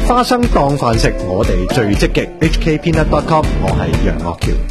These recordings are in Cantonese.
花生當飯食，我哋最積極。hkpeanut.com， 我係楊岳橋。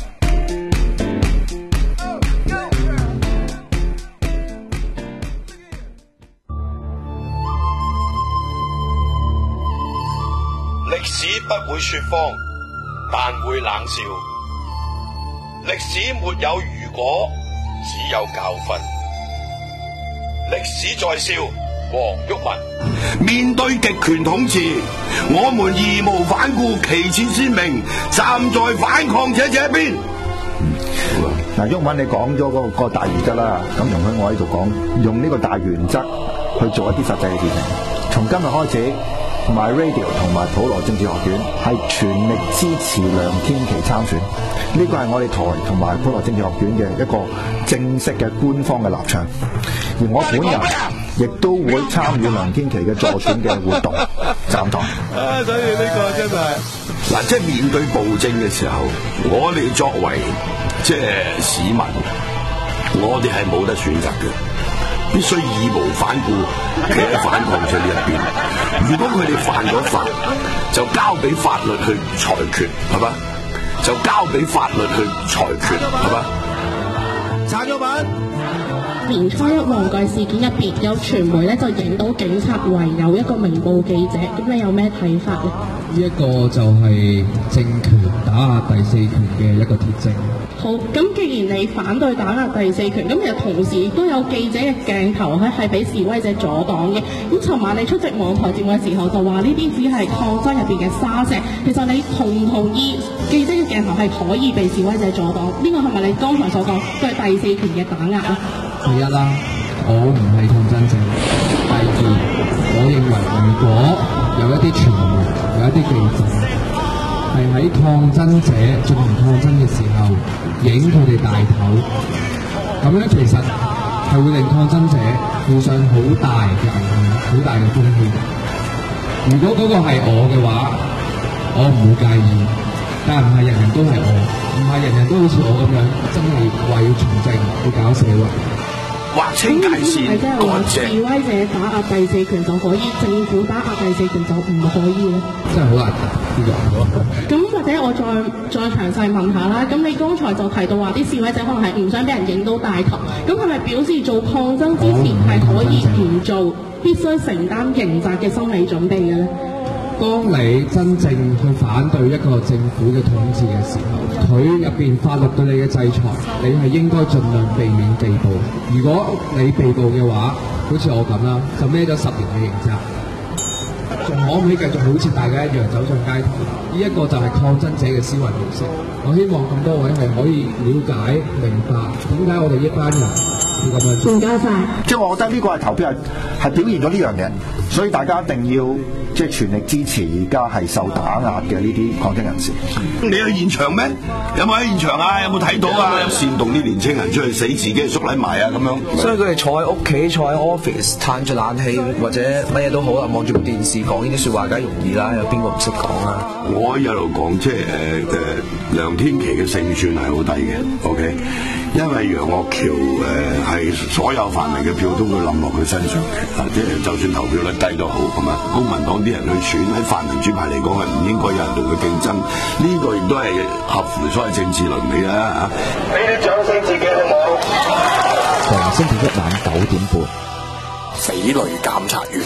歷史不會說謊，但會冷笑。歷史沒有如果，只有教訓。歷史在笑，黃毓民。面對極權統治，我們義無反顧，旗幟鮮明，站在反抗者這邊。 嗱，毓民你講咗嗰個大原則啦，咁容許我喺度講，用呢個大原則去做一啲實際嘅事情。從今日開始，My Radio 同埋普羅政治學院係全力支持梁天琦參選，呢個係我哋台同埋普羅政治學院嘅一個正式嘅官方嘅立場。而我本人亦都會參與梁天琦嘅助選嘅活動，站台。 所以呢個真係嗱，即係面對暴政嘅時候，我哋作為即係市民，我哋係冇得選擇嘅，必須義無反顧企喺反抗者呢一邊。如果佢哋犯咗法，就交俾法律去裁決，係嘛？就交俾法律去裁決，係嘛？陳玉文。 年初一旺角事件入邊，有傳媒咧就影到警察圍有一個明報記者，咁你有咩睇法呢？ 呢一個就係政權打壓第四權嘅一個鐵證。 好，咁既然你反對打壓第四權，咁其實同時亦都有記者嘅鏡頭係俾示威者阻擋嘅。咁尋晚你出席網台節目嘅時候就話呢啲只係抗爭入邊嘅沙石，其實你同唔同意記者嘅鏡頭係可以被示威者阻擋？呢個係咪你剛才所講對第四權嘅打壓呢？ 第一啦，我唔係抗爭者。第二，我認為如果有一啲傳媒、有一啲記者係喺抗爭者進行抗爭嘅時候影佢哋大頭，咁樣其實係會令抗爭者負上好大嘅危險、好大嘅風險。如果嗰個係我嘅話，我唔會介意，但唔係人人都係我，唔係人人都好似我咁樣真係話要從政去搞社會。 劃清界線， 係即係話示威者打壓第四權就可以，政府打壓第四權就唔可以咧？ 真係好難答呢個。 咁或者我再詳細問下啦。咁你剛才就提到話啲示威者可能係唔想俾人影到大頭，咁係咪表示做抗爭之前係可以唔做，必須承擔刑責嘅心理準備嘅咧？ 當你真正去反對一個政府嘅統治嘅時候，佢入邊法律對你嘅制裁，你係應該盡量避免被捕。如果你被捕嘅話，好似我咁啦，就孭咗10年嘅刑責，仲可唔可以繼續好似大家一樣走上街頭？呢一個就係抗爭者嘅思維模式。我希望咁多位係可以了解明白點解我哋一班人要咁樣做。 唔該晒。 即係我覺得呢個係投票係表現咗呢樣嘢，所以大家一定要即係全力支持而家係受打壓嘅呢啲抗爭人士。 你去現場咩？有冇喺現場啊？有冇睇到啊？煽動啲年青人出去死自己嘅縮埋啊咁樣。 所以佢哋坐喺屋企、坐喺 office， 嘆住冷氣或者乜嘢都好啦，望住部電視講呢啲説話，梗係容易啦。有邊個唔識講啊？ 我一路講即係梁天琦嘅勝算係好低嘅 ，OK， 因為楊岳橋係所有泛民嘅票都會冧落佢身上嘅，即係就算投票率低都好，係嘛？公民黨啲人去選喺泛民主派嚟講係唔應該有人同佢競爭，呢個亦都係合乎所謂政治倫理啦嚇。俾啲掌聲自己好唔好？ 逢星期一晚9點半， 匪類監察員。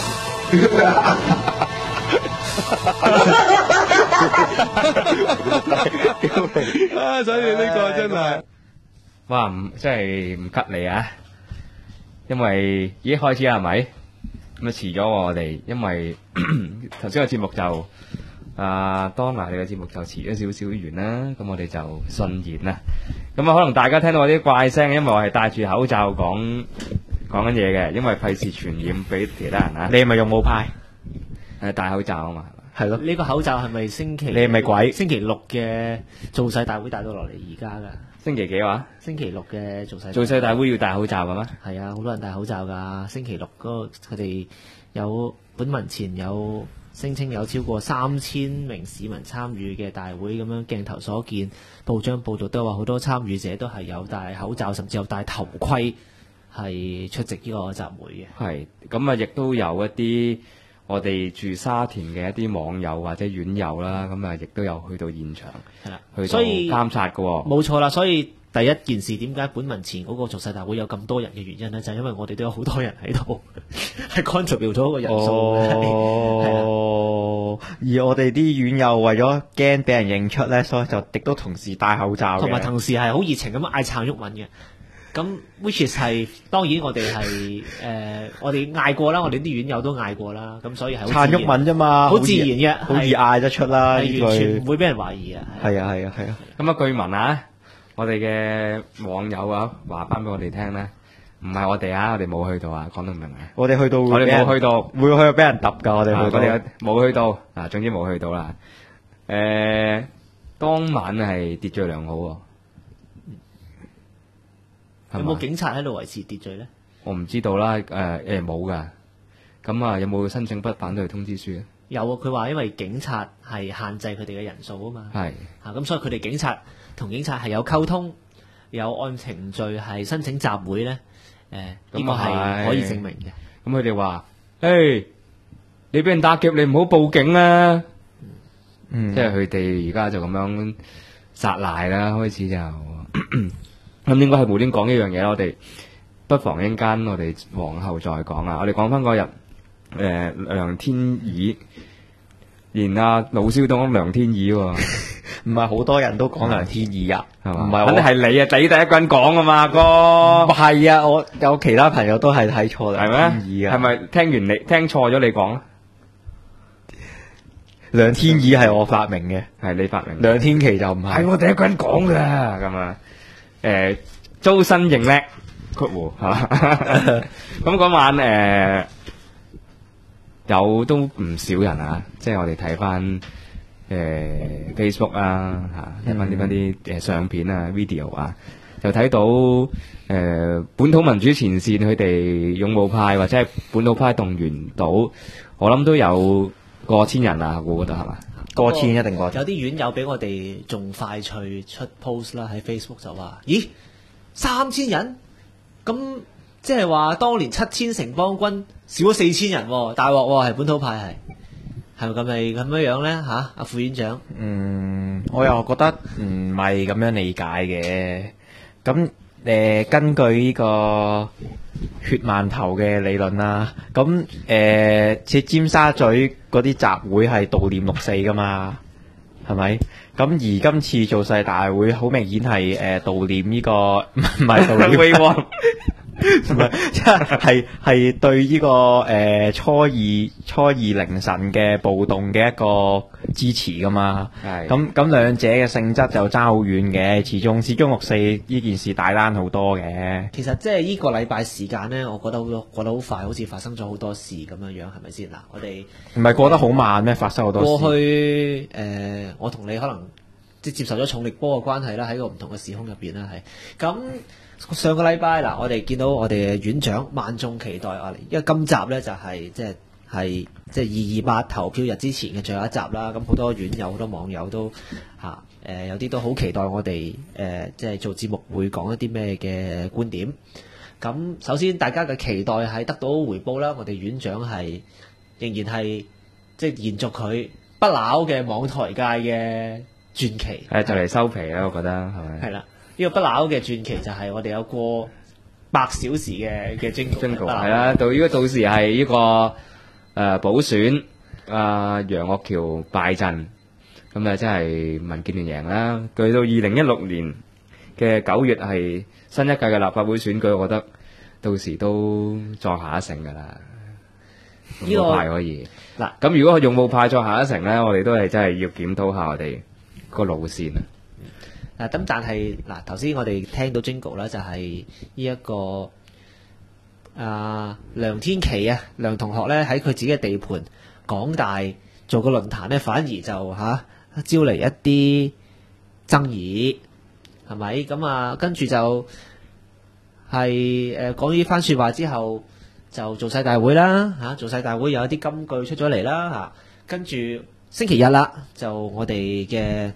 所以呢個真係，哇，真係唔吉利啊！因為已經開始啦，係咪？咁啊遲咗我哋，因為頭先個節目就當埋你嘅節目就遲咗少少完啦，咁我哋就順延啦。咁啊，可能大家聽到我啲怪聲，因為我係戴住口罩講緊嘢嘅，因為費事傳染俾其他人啊。你係咪用冒牌？戴口罩啊嘛。係咯， 呢個口罩係咪星期？ 你係咪鬼？ 星期六嘅造勢大會帶到落嚟而家噶？ 星期幾話？ 星期六嘅造勢大會要戴口罩嘅咩？ 係啊，好多人戴口罩噶。星期六嗰個佢哋有本文前有聲稱有超過3000名市民參與嘅大會，咁樣鏡頭所見，報章報道都話好多參與者都係有戴口罩，甚至有戴頭盔，係出席呢個集會嘅。 係咁啊，亦都有一啲我哋住沙田嘅一啲網友或者院友啦，咁啊亦都有去到現場， 係啦， 去到所以監察嘅喎。 冇錯啦，所以第一件事點解本文前嗰個造勢大會有咁多人嘅原因咧，就係因為我哋都有好多人喺度，係 contribute 咗個人數。 哦，而我哋啲院友為咗驚俾人認出咧，所以就亦都同時戴口罩嘅， 同埋同時係好熱情咁嗌撐毓民嘅。咁 which is 係當然我哋係我哋嗌過啦，我哋啲院友都嗌過啦，咁所以係好撐毓民啫嘛， 好自然嘅， 好易嗌得出啦， 係完全唔會俾人懷疑嘅。 係啊係啊係啊。 咁啊，據聞啊，我哋嘅網友啊話翻俾我哋聽咧，唔係我哋啊，我哋冇去到啊，講到明啊。 我哋去到， 我哋冇去到， 會去到俾人揼㗎，我哋去到， 我哋冇去到啊，總之冇去到啦。當晚係秩序良好喎。 有冇警察喺度維持秩序咧？ 我唔知道啦，冇噶。咁啊，有冇申請不反對通知書咧？ 有啊，佢話因為警察係限制佢哋嘅人數啊嘛。 係咁所以佢哋警察同警察係有溝通，有按程序係申請集會咧。呢個係可以證明嘅。 咁佢哋話：你俾人打劫，你唔好報警啊！即係佢哋而家就咁樣撒賴啦，開始就咁應該係無端講一樣嘢啦。我哋不妨一陣間我哋往後再講啊。我哋講翻嗰日梁天儀，連阿老蕭都講梁天儀喎， 唔係好多人都講梁天儀啊，係嘛？唔係， 肯定係你啊，你第一個人講啊嘛，哥。 唔係啊，我有其他朋友都係睇錯梁天儀啊。 係咪聽完你聽錯咗你講啊？ 梁天儀係我發明嘅， 係你發明。 梁天琦就唔係。 係我第一個人講㗎咁啊。周身認叻，括弧嚇。咁嗰晚有都唔少人啊，即係我哋睇翻Facebook 啊嚇，睇翻啲相片啊、video 啊，就睇到本土民主前線佢哋勇武派或者係本土派動員到，我諗都有過千人啊，我覺得係嘛？ 過千一定過千。 有啲院友比我哋仲快脆出 post 啦，喺 Facebook 就話：咦，3000人？咁即係話當年7000城邦軍少咗4000人喎，大鑊喎，係本土派係咪咁樣咧嚇？阿副院長， 我又覺得唔係咁樣理解嘅。咁根據呢個血饅頭嘅理論啦，咁似尖沙咀嗰啲集會係悼念6·4噶嘛，係咪？咁而今次造勢大會好明顯係悼念呢個唔係悼念威王，唔係即係對呢個初二凌晨嘅暴動嘅一個支持噶嘛。係咁兩者嘅性質就爭好遠嘅，始終6·4呢件事大單好多嘅。 其實即係呢個禮拜時間咧，我覺得好快，好似發生咗好多事咁樣，係咪先？嗱，我哋唔係過得好慢咩？發生好多事。 過去我同你可能即係接受咗重力波嘅關係啦，喺個唔同嘅時空入邊啦，係咁。上個禮拜嗱，我哋見到我哋嘅院長萬眾期待我哋，因為今集咧就係即係228投票日之前嘅最後一集啦。咁好多院友、好多網友都有啲都好期待我哋即係做節目會講一啲咩嘅觀點。咁首先大家嘅期待係得到回報啦，我哋院長係仍然係即係延續佢不朽嘅網台界嘅傳奇。 就嚟收皮啦，我覺得係咪？ 係啦。呢個不朽嘅傳奇就係我哋有過8小時嘅Jingle， 係啦，到時係呢個補選，楊岳橋敗陣，咁即係民建聯贏啦。據到2016年嘅9月係新一屆嘅立法會選舉，我覺得到時都再下一城㗎啦。勇武派可以嗱，咁如果係勇武派再下一城咧，我哋都係真係要檢討下我哋個路線啊。 咁但係嗱，頭先我哋聽到 Jingle 咧，就係呢一個梁天琦啊，梁同學咧喺佢自己嘅地盤港大做個論壇咧，反而就招嚟一啲爭議，係咪？咁跟住就係講呢番説話之後，就造勢大會啦造勢大會有一啲金句出咗嚟啦跟住星期日啦，就我哋嘅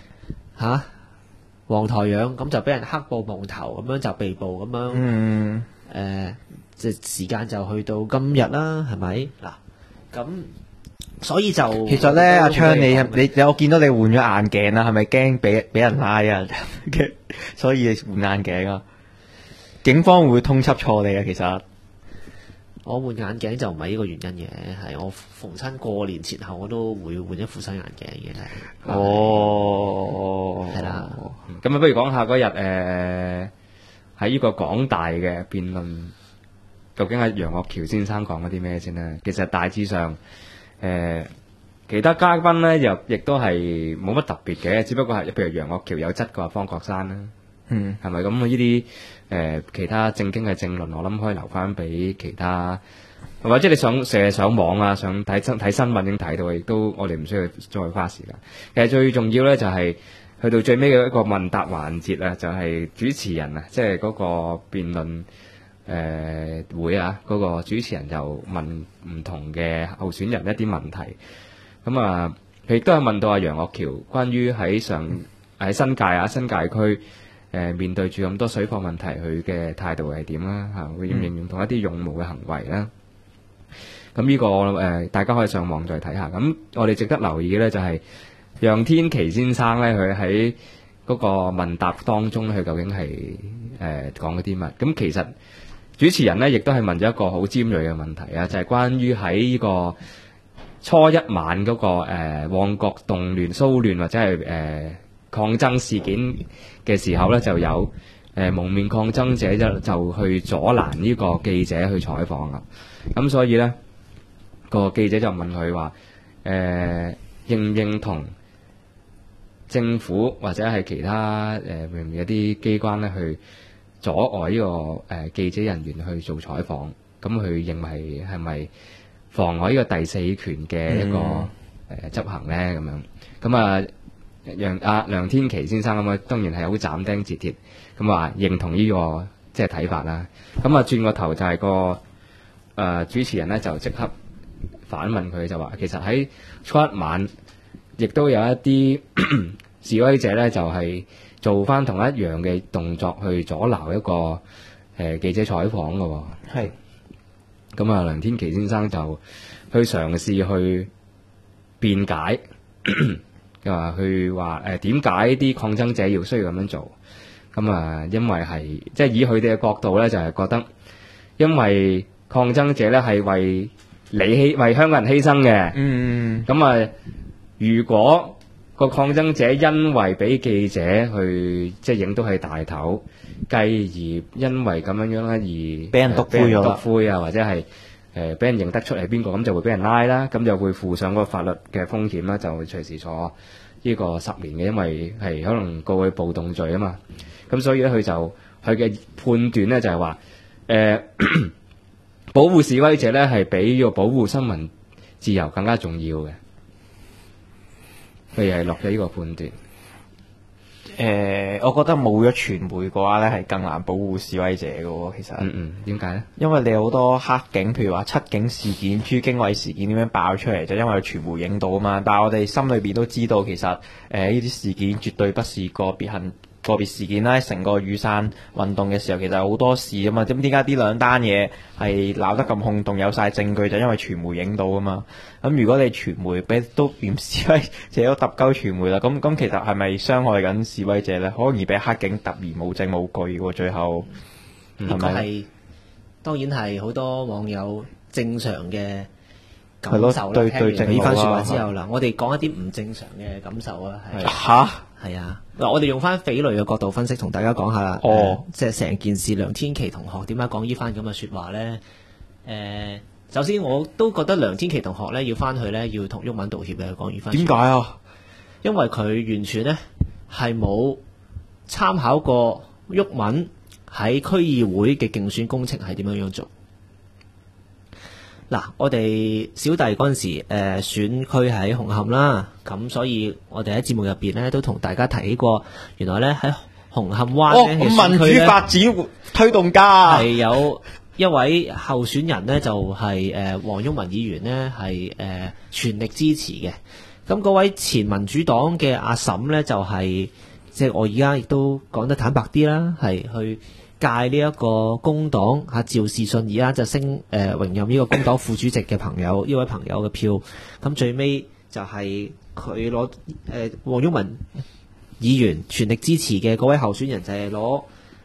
黃台仰咁就俾人黑布蒙頭咁樣就被捕咁樣，即係時間就去到今日啦，係咪？嗱， 咁所以就其實咧，阿昌你我見到你換咗眼鏡啦，係咪驚俾人拉啊？所以你換眼鏡啊？警方會唔會通緝錯你啊？其實我換眼鏡就唔係呢個原因嘅，係我逢親過年前後我都會換一副新眼鏡嘅。 哦， 係啦。 咁啊，不如講下嗰日喺呢個港大嘅辯論，究竟係楊岳橋先生講嗰啲咩先咧？其實大致上，其他嘉賓咧又亦都係冇乜特別嘅，只不過係譬如楊岳橋有質過方國珊啦，係咪咁？呢啲其他正經嘅政論，我諗可以留翻俾其他，或者你成日上網啊，想睇新聞已經睇到，亦都我哋唔需要再花時間。其實最重要咧就係、去到最尾嘅一個問答環節啊，就係、主持人啊，即係嗰個辯論會啊，嗰、個主持人就問唔同嘅候選人一啲問題。咁啊，佢亦都係問到阿楊岳橋關於喺新界區面對住咁多水貨問題，佢嘅態度係點啦？嚇，會形容同一啲勇武嘅行為啦。咁呢個大家可以上網再睇下。咁我哋值得留意嘅咧就係、楊天琪先生咧，佢喺嗰個問答當中，佢究竟係講嗰啲乜？咁其實主持人咧，亦都係問咗一個好尖鋭嘅問題啊，就係、關於喺呢個初一晚嗰、個旺角動亂、騷亂或者係抗爭事件嘅時候咧，就有蒙面抗爭者就去阻攔呢個記者去採訪啦。咁所以咧，個記者就問佢話：認唔認同政府或者係其他會唔會有啲機關咧去阻礙呢個記者人員去做採訪？咁佢認為係咪妨礙呢個第四權嘅一個執行咧？咁樣咁啊，梁天琦先生咁啊，當然係好斬釘截鐵咁話認同呢個即係睇法啦。咁啊，轉個頭就係個主持人咧就即刻反問佢，就話其實喺初一晚亦都有一啲示威者咧，就係做翻同一樣嘅動作去阻撓一個記者採訪嘅喎。 係。 咁啊，梁天琦先生就去嘗試去辯解，佢話點解啲抗爭者要需要咁樣做？咁啊，因為係即係以佢哋嘅角度咧，就係覺得因為抗爭者咧係為香港人犧牲嘅。咁啊，如果個抗爭者因為俾記者去即係影到係大頭，繼而因為咁樣咧而俾人篤灰啊，或者係俾人認得出係邊個，咁就會俾人拉啦，咁就會負上個法律嘅風險啦，就會隨時坐呢個10年嘅，因為係可能告佢暴動罪啊嘛。咁所以咧，佢嘅判斷咧就係話保護示威者咧係比要保護新聞自由更加重要嘅。佢係落咗呢個判斷。 我覺得冇咗傳媒嘅話咧，係更難保護示威者嘅喎。其實， 點解咧？ 因為你有好多黑警，譬如話七警事件、朱經緯事件點樣爆出嚟，就因為有傳媒影到啊嘛。但係我哋心裏邊都知道，其實呢啲事件絕對不是個別事件啦。成個雨傘運動嘅時候，其實有好多事啊嘛。咁點解呢兩單嘢係鬧得咁轟動，有晒證據，就因為傳媒影到啊嘛。咁如果你傳媒都連示威者都揼鳩傳媒啦，咁其實係咪傷害緊示威者咧？可能而俾黑警突然冇證冇據喎，最後係咪？ 當然係好多網友正常嘅感受啦。 對聽完呢番説話之後係啦，我哋講一啲唔正常嘅感受啊。係啊，嗱，我哋用翻匪類嘅角度分析，同大家講下啦。即係成件事，梁天琦同學點解講呢番咁嘅説話咧？首先我都覺得梁天琦同學咧要翻去咧要同毓民道歉嘅，講呢番。 點解啊？ 因為佢完全咧係冇參考過毓民喺區議會嘅競選工程係點樣做。嗱，我哋小弟嗰陣時選區喺紅磡啦，咁所以我哋喺節目入邊咧都同大家提起過，原來咧喺紅磡灣嘅選區民主發展推動家係有一位候選人呢，就係黃毓民議員呢，係全力支持嘅。咁嗰位前民主黨嘅阿嬸呢，就係即係我而家亦都講得坦白啲啦，係去屆呢一個工黨趙士信而家就榮任呢個工黨副主席嘅朋友，呢位朋友嘅票，咁最尾就係佢攞黃毓民議員全力支持嘅嗰位候選人就係攞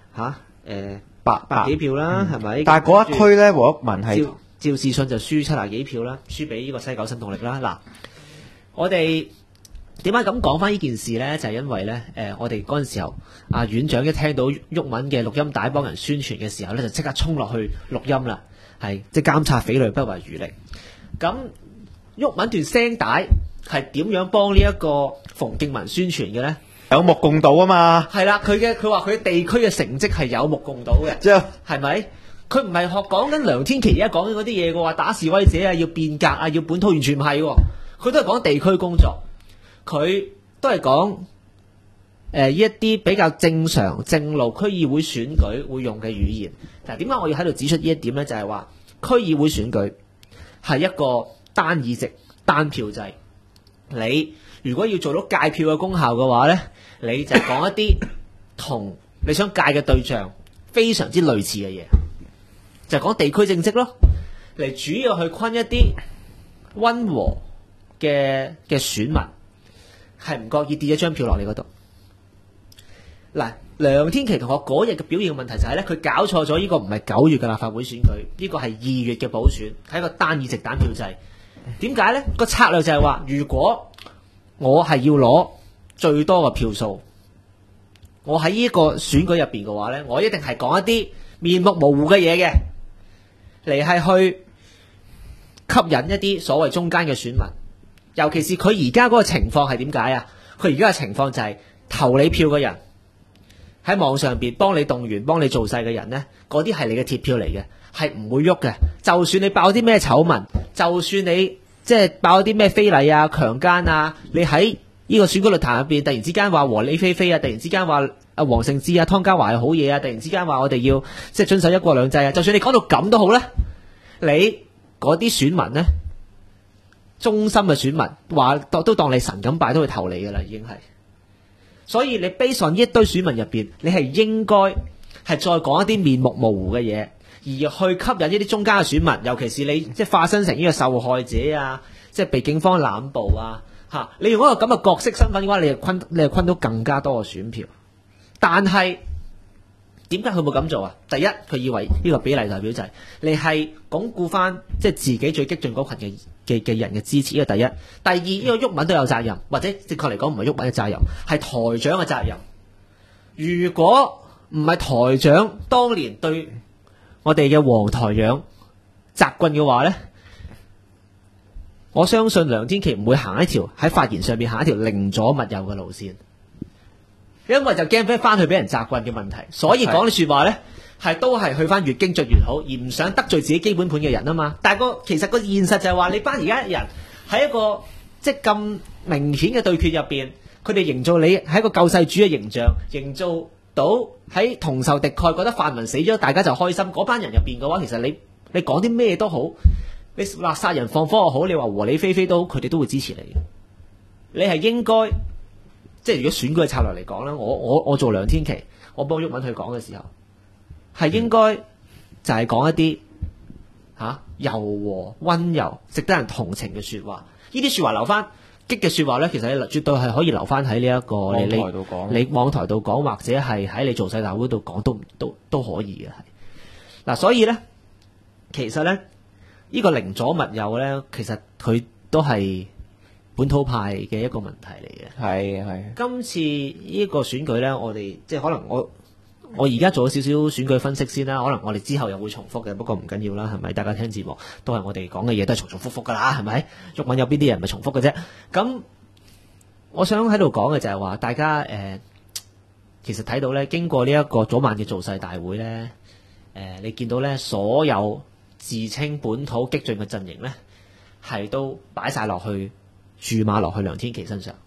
百幾票啦，係咪？ 但係嗰一區咧，黃毓民係趙士信就輸70幾票啦，輸俾呢個西九新動力啦。嗱，我哋點解咁講翻呢件事呢？就係因為呢，我哋嗰陣時候，院長一聽到毓民嘅錄音帶幫人宣傳嘅時候呢，就即刻衝落去錄音啦，係即係監察匪類不遺餘力。咁毓民段聲帶係點樣幫呢一個馮敬文宣傳嘅呢？ 有目共睹啊嘛。係啦， 佢話佢地區嘅成績係有目共睹嘅，係咪？佢唔係講緊梁天琦而家講緊嗰啲嘢嘅話，打示威者啊，要變革啊，要本土，完全唔係喎。佢都係講地區工作，佢都係講一啲比較正常正路區議會選舉會用嘅語言。嗱，點解我要喺度指出呢一點呢？就係話區議會選舉係一個單議席單票制，你如果要做到界票嘅功效嘅話呢，你就講一啲同你想界嘅對象非常之類似嘅嘢，就講地區政績咯，嚟主要去昆一啲溫和嘅選民，係唔覺意跌一張票落你嗰度。嗱，梁天琦同學嗰日嘅表現嘅問題就係咧，佢搞錯咗呢個唔係9月嘅立法會選舉，呢個係2月嘅補選，係一個單議席單票制。點解呢？個策略就係話，如果我係要攞最多嘅票數，我喺呢個選舉入邊嘅話呢，我一定係講一啲面目模糊嘅嘢嘅，嚟係去吸引一啲所謂中間嘅選民。尤其是佢而家嗰個情況係點解啊？佢而家嘅情況就係投你票嘅人喺網上邊幫你動員、幫你做勢嘅人呢，嗰啲係你嘅鐵票嚟嘅，係唔會喐嘅。就算你爆啲咩醜聞，就算你即係爆啲咩非禮啊、強姦啊，你喺呢個選舉論壇入邊突然之間話和理非非啊，突然之間話黃成智啊、湯家驊係好嘢啊，突然之間話我哋要即係遵守一國兩制啊，就算你講到咁都好啦，你嗰啲選民呢，忠心嘅選民話都當你神咁拜，都去投你噶啦，已經係。所以你 base on 呢一堆選民入邊，你係應該係再講一啲面目模糊嘅嘢，而去吸引呢啲中間嘅選民，尤其是你即係化身成呢個受害者啊，即係被警方濫捕啊，嚇！你用一個咁嘅角色身份嘅話，你係昆到更加多嘅選票。但係點解佢冇咁做啊？第一，佢以為呢個比例代表制，你係鞏固翻即係自己最激進嗰群嘅人嘅支持。呢個第一。第二，呢個毓民都有責任，或者正確嚟講唔係毓民嘅責任，係台長嘅責任。如果唔係台長當年對我哋嘅黃台長責棍嘅話呢，我相信梁天琦唔會行一條喺發言上面行一條寧左勿右嘅路線。因為就驚翻去俾人責棍嘅問題，所以講啲說話呢，都係去翻越精進越好，而唔想得罪自己基本盤嘅人啊嘛。但係其實個現實就係話，你班而家人喺一個即係咁明顯嘅對決入邊，佢哋營造你係一個救世主嘅形象，營造到喺同仇敵愾，覺得泛民死咗大家就開心。嗰班人入邊嘅話，其實你講啲咩都好，你話殺人放火又好，你話和理非非都好，佢哋都會支持你。你係應該。即係如果選舉嘅策略嚟講咧，我做梁天琦，我幫毓民去講嘅時候，係應該就係講一啲柔和溫柔、值得人同情嘅説話。呢啲説話留翻激嘅説話咧，其實你絕對係可以留翻喺呢一個網台度講，你網台度講，或者係喺你造勢大會度講都可以嘅。係嗱，所以咧，其實咧呢個寧左勿右咧，其實佢都係本土派嘅一個問題嚟嘅。係。今次呢個選舉呢，我哋即係可能我而家做咗少少選舉分析先啦。可能我哋之後又會重複嘅，不過唔緊要啦，係咪？大家聽節目都係我哋講嘅嘢，都係重重複複噶啦，係咪？毓民有邊啲人唔係重複嘅啫？咁我想喺度講嘅就係話，大家其實睇到呢，經過呢一個早晚嘅造勢大會呢，你見到呢所有自稱本土激進嘅陣營呢，係都擺晒落去。注碼落去梁天琦身上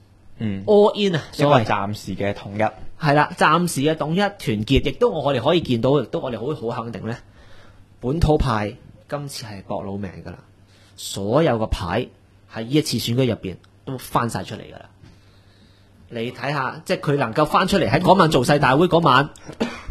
，all in 啊，所謂暫時嘅統一係啦，暫時嘅統一團結，亦都我哋可以見到，亦都我哋好肯定咧，本土派今次係搏老命噶啦，所有個牌喺呢一次選舉入邊都翻晒出嚟噶啦。你睇下，即係佢能夠翻出嚟喺嗰晚造勢大會嗰晚，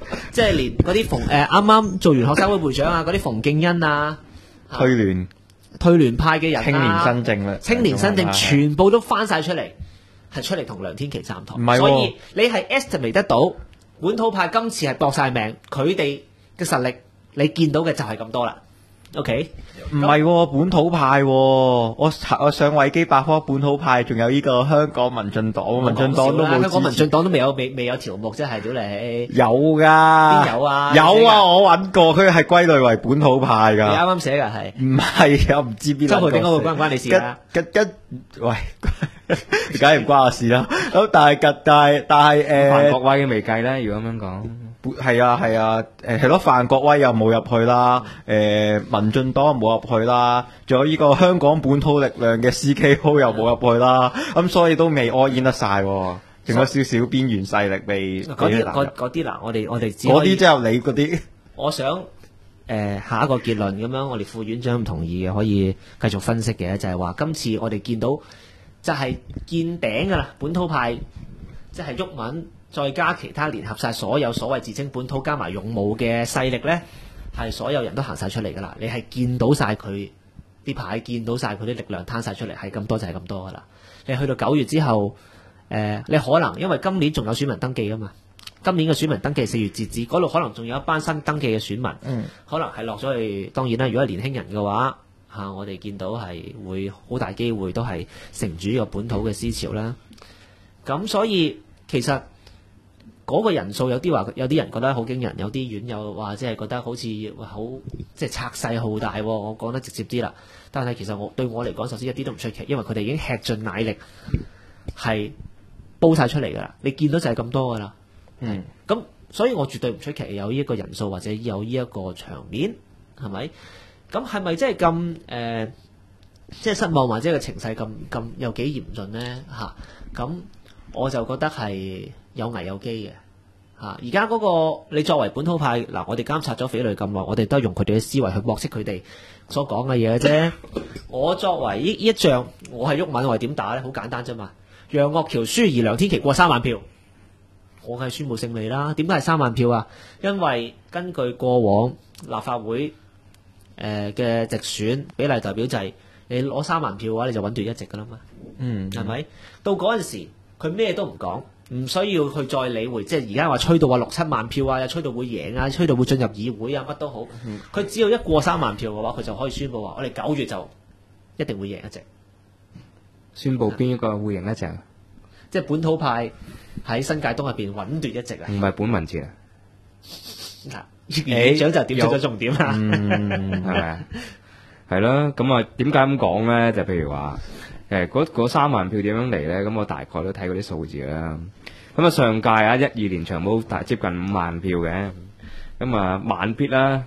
即係連嗰啲啱啱做完學生會會長啊，嗰啲馮敬恩啊，退聯派嘅人啊， 青年新政啦， 青年新政全部都翻晒出嚟，係出嚟同梁天琦站台。 唔係喎， 所以你係 estimate 得到本土派今次係搏晒命，佢哋嘅實力你見到嘅就係咁多啦。OK， 唔係喎，本土派喎，我上維基百科，本土派仲有呢個香港民進黨，民進黨都冇支持， 香港民進黨都未有條目，即係屌你有㗎， 邊有啊？ 有啊，我揾過，佢係歸類為本土派㗎。 你啱啱寫㗎係？ 唔係，我唔知邊。 周浩鼎嗰個關唔關你事啊？ 喂，梗係唔關我事啦。咁但係范國威未計咧，如果咁樣講。 係啊，係咯，范國威又冇入去啦，民進黨又冇入去啦，仲有呢個香港本土力量嘅 CKO 又冇入去啦，咁所以都未 all in 得晒，仲有少少邊緣勢力未。 嗰啲嗱，我哋嗰啲即係你嗰啲。我想下一個結論咁樣，我哋副院長唔同意嘅，可以繼續分析嘅，就係話今次我哋見到就係見頂㗎啦，本土派即係毓民。再加其他聯合晒所有所謂自稱本土加埋勇武嘅勢力呢，係所有人都行晒出嚟㗎啦。你係見到晒佢啲牌，見到晒佢啲力量攤晒出嚟，係咁多就係咁多㗎啦。你去到9月之後，你可能因為今年仲有選民登記㗎嘛，今年嘅選民登記4月截止，嗰度可能仲有一班新登記嘅選民，可能係落咗去。當然啦，如果係年輕人嘅話，我哋見到係會好大機會都係承住呢個本土嘅思潮啦。咁所以其實嗰個人數有啲人覺得好驚人，有啲院友話即係覺得好似好即係拆勢浩大。我講得直接啲啦，但係其實對我嚟講，首先一啲都唔出奇，因為佢哋已經吃盡奶力，係煲晒出嚟㗎啦。你見到就係咁多㗎啦。咁所以我絕對唔出奇有呢一個人數或者有呢一個場面，係咪？咁係咪即係咁即係失望或者個情勢咁有幾嚴峻呢？咁我就覺得係有危有機嘅嚇。而家嗰個你作為本土派嗱，我哋監察咗匪類咁耐，我哋都係用佢哋嘅思維去駁斥佢哋所講嘅嘢嘅啫。我作為呢一仗，我係毓民，我係點打呢？好簡單啫嘛。楊岳橋輸而梁天琦過3萬票，我係宣佈勝利啦。點解係3萬票啊？因為根據過往立法會嘅直選比例代表制，你攞3萬票嘅話，你就穩奪一席㗎啦嘛。係咪？到嗰陣時，佢咩都唔講，唔需要去再理會，即係而家話吹到話6、7萬票啊，又吹到會贏啊，吹到會進入議會啊，乜都好。佢只要一過3萬票嘅話，佢就可以宣佈話：我哋9月就一定會贏一席。 宣佈邊一個會贏一席？ 即係本土派喺新界東入邊穩奪一席啊！ 唔係本民節啊！ 嗱，院長就點出咗重點啦， 係咪啊？係咯，咁啊點解咁講咧？就譬如話嗰3萬票點樣嚟咧？咁我大概都睇過啲數字啦。咁啊上屆啊12年長毛大接近5萬票嘅，咁啊慢必啦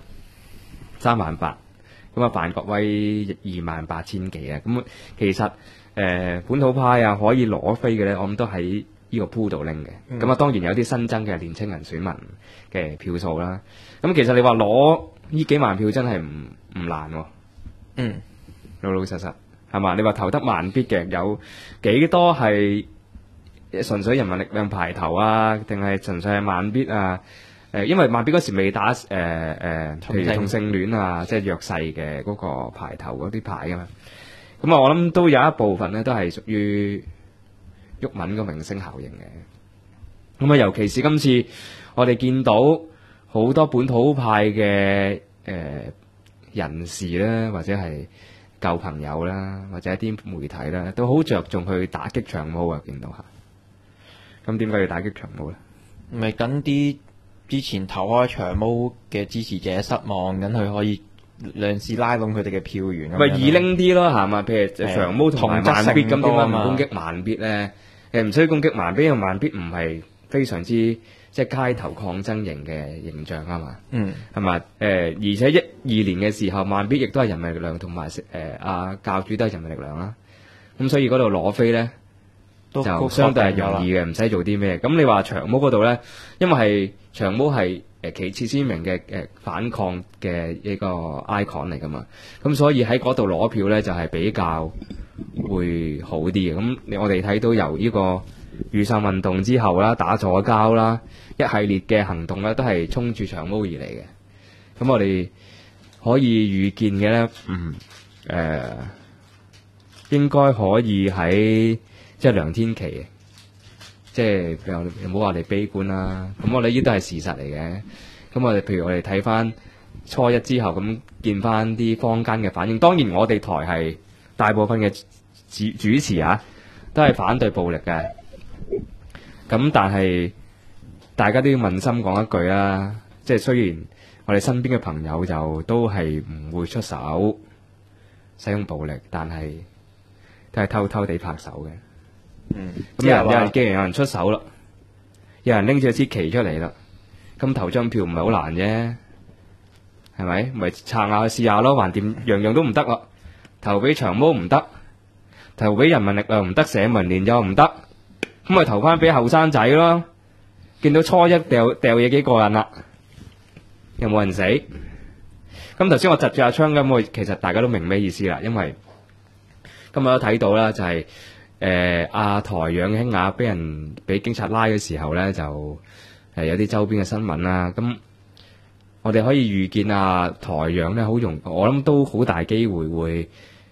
3萬8，咁啊范國威28000幾啊。咁其實本土派啊可以攞飛嘅咧，我諗都喺呢個鋪度拎嘅。咁啊當然有啲新增嘅年青人選民嘅票數啦。咁其實你話攞呢幾萬票真係唔難喎。老老實實係嘛？你話投得慢必嘅有幾多係純粹人民力量排頭啊，定係純粹係慢必啊？因為慢必嗰時未打譬如同性戀啊，即係弱勢嘅嗰個排頭嗰啲牌㗎嘛。咁啊，我諗都有一部分咧，都係屬於毓民個明星效應嘅。咁啊，尤其是今次我哋見到好多本土派嘅人士啦，或者係舊朋友啦，或者一啲媒體啦，都好着重去打擊長毛啊！見到下，咁點解要打擊長毛咧？ 咪緊啲之前投開長毛嘅支持者失望，緊佢可以嘗試拉攏佢哋嘅票源。 咪易拎啲咯，係嘛？譬如長毛同埋慢必咁，點解唔攻擊慢必咧？唔需要攻擊慢必，因為慢必唔係非常之即係街頭抗爭型嘅形象啊嘛。係嘛？而且12年嘅時候，慢必亦都係人民力量，同埋教主都係人民力量啦。咁所以嗰度攞飛咧，就相對係容易嘅，唔使做啲咩。咁你話長毛嗰度咧，因為係長毛係旗幟鮮明嘅反抗嘅一個 icon 嚟噶嘛，咁所以喺嗰度攞票咧就係比較會好啲嘅。咁我哋睇到由呢個雨傘運動之後啦，打左膠啦，一系列嘅行動咧都係衝住長毛而嚟嘅。咁我哋可以預見嘅咧，應該可以喺即係梁天琦，即係唔好話你悲觀啦。咁我哋呢啲都係事實嚟嘅。咁我哋譬如我哋睇翻初一之後咁見翻啲坊間嘅反應，當然我哋台係大部分嘅主持啊，都係反對暴力嘅。咁但係大家都要問心講一句啦，即係雖然我哋身邊嘅朋友就都係唔會出手使用暴力，但係都係偷偷地拍手嘅。咁既然有人出手啦，有人拎住支旗出嚟啦，咁投張票唔係好難啫，係咪？咪撐下試下咯，橫掂樣樣都唔得啦，投俾長毛唔得，投俾人民力量唔得，社民連又唔得，咁咪投翻俾後生仔咯。見到初一掉嘢幾過癮啦，又冇人死。咁頭先我窒住阿昌咁，我其實大家都明咩意思啦，因為今日都睇到啦，就係阿台養兄啊，俾警察拉嘅時候咧，就有啲周邊嘅新聞啦。咁我哋可以預見啊，台養咧我諗都好大機會會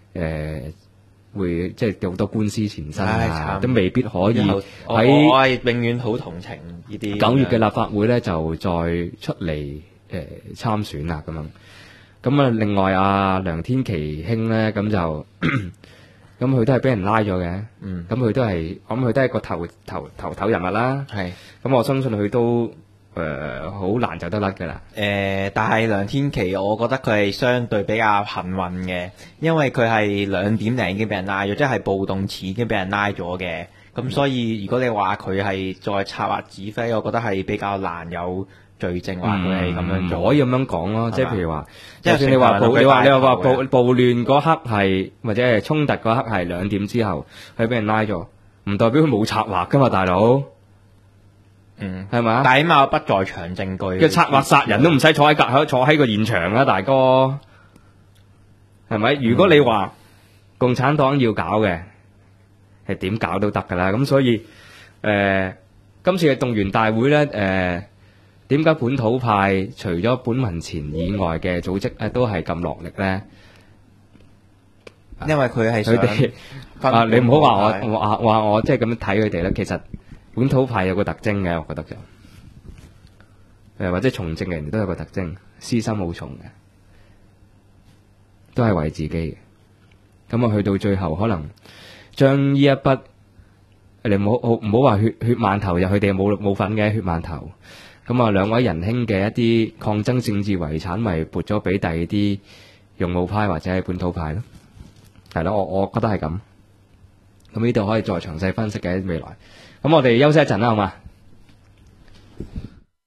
即係有好多官司纏身啊，都未必可以喺我係永遠好同情呢啲 9月嘅立法會咧，就再出嚟參選啦咁樣。咁啊，另外阿梁天琦兄咧，咁就咁佢都係俾人拉咗嘅。咁佢都係，我諗佢都係個頭人物啦。係。咁我相信佢都好難走得甩㗎啦。 但係梁天琦，我覺得佢係相對比較幸運嘅，因為佢係2點零已經俾人拉咗，即係暴動前已經俾人拉咗嘅。咁所以如果你話佢係再策劃指揮，我覺得係比較難有罪證話佢係咁樣做。 唔可以咁樣講咯，即係譬如話，就算你話暴亂嗰刻係或者係衝突嗰刻係2點之後，佢俾人拉咗，唔代表佢冇策劃㗎嘛，大佬。係咪啊？ 但係起碼有不在場證據。 嘅策劃殺人都唔使坐喺個現場啦，大哥。係咪？如果你話共產黨要搞嘅，係點搞都得㗎啦。咁所以今次嘅動員大會咧，點解本土派除咗本民前以外嘅組織都係咁落力咧？ 因為佢係佢哋你唔好話我即係咁樣睇佢哋咧。其實本土派有個特徵嘅，我覺得就或者從政嘅人都有個特徵，私心好重嘅，都係為自己嘅。咁啊，去到最後可能將呢一筆，你唔好話血饅頭，又佢哋冇份嘅血饅頭。咁啊，兩位仁兄嘅一啲抗爭政治遺產，咪撥咗俾第二啲勇武派或者係本土派咯。係咯，我覺得係咁。咁呢度可以再詳細分析嘅未來。咁我哋休息一陣啦，好嘛？